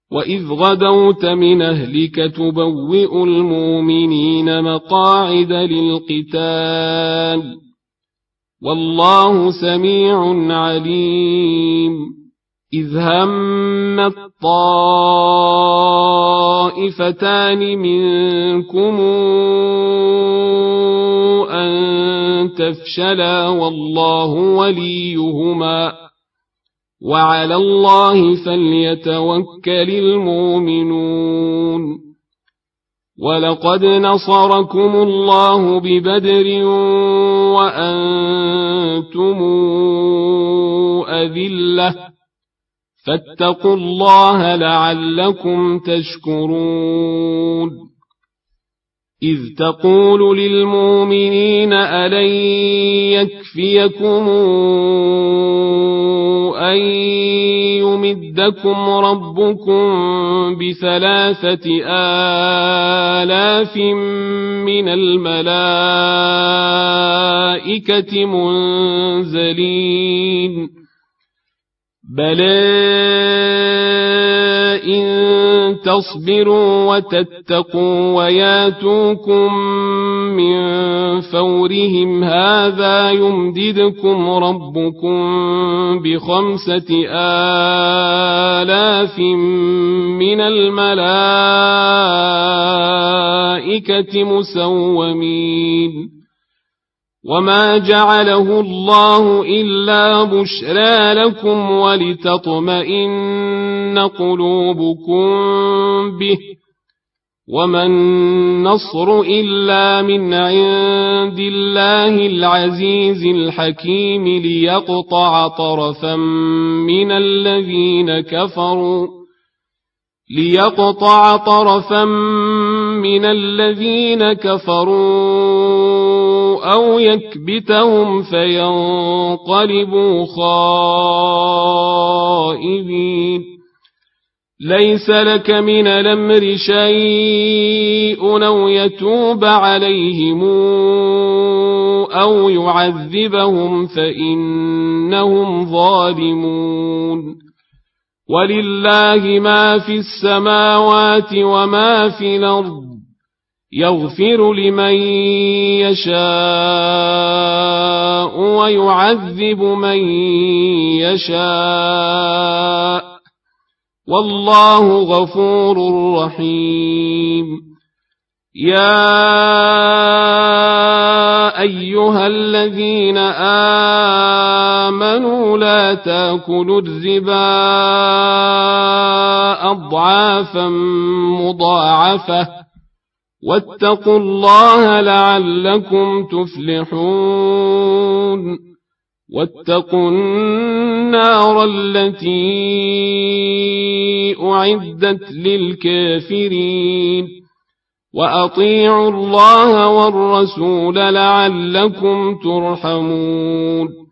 وإذ غدوت من أهلك تبوئ المؤمنين مقاعد للقتال والله سميع عليم إذ هم الطائفتان منكم أن تفشلا والله وليهما وعلى الله فليتوكل المؤمنون ولقد نصركم الله ببدر وأنتم أذلة فاتقوا الله لعلكم تشكرون إذ تقول للمؤمنين ألن يكفيكم أن يمدكم ربكم ب3,000 من الملائكة منزلين بلى إن تصبروا وتتقوا وياتوكم من فورهم هذا يمددكم ربكم ب5,000 من الملائكة مسومين وما جعله الله إلا بشرى لكم ولتطمئن قلوبكم به وما النصر إلا من عند الله العزيز الحكيم ليقطع طرفا من الذين كفروا أو يكبتهم فينقلبوا خائبين ليس لك من الأمر شيء أو يتوب عليهم أو يعذبهم فإنهم ظالمون ولله ما في السماوات وما في الأرض يغفر لمن يشاء ويعذب من يشاء والله غفور رحيم يا أيها الذين آمنوا لا تأكلوا الربا أضعافا مضاعفة واتقوا الله لعلكم تفلحون واتقوا النار التي أعدت للكافرين وأطيعوا الله والرسول لعلكم ترحمون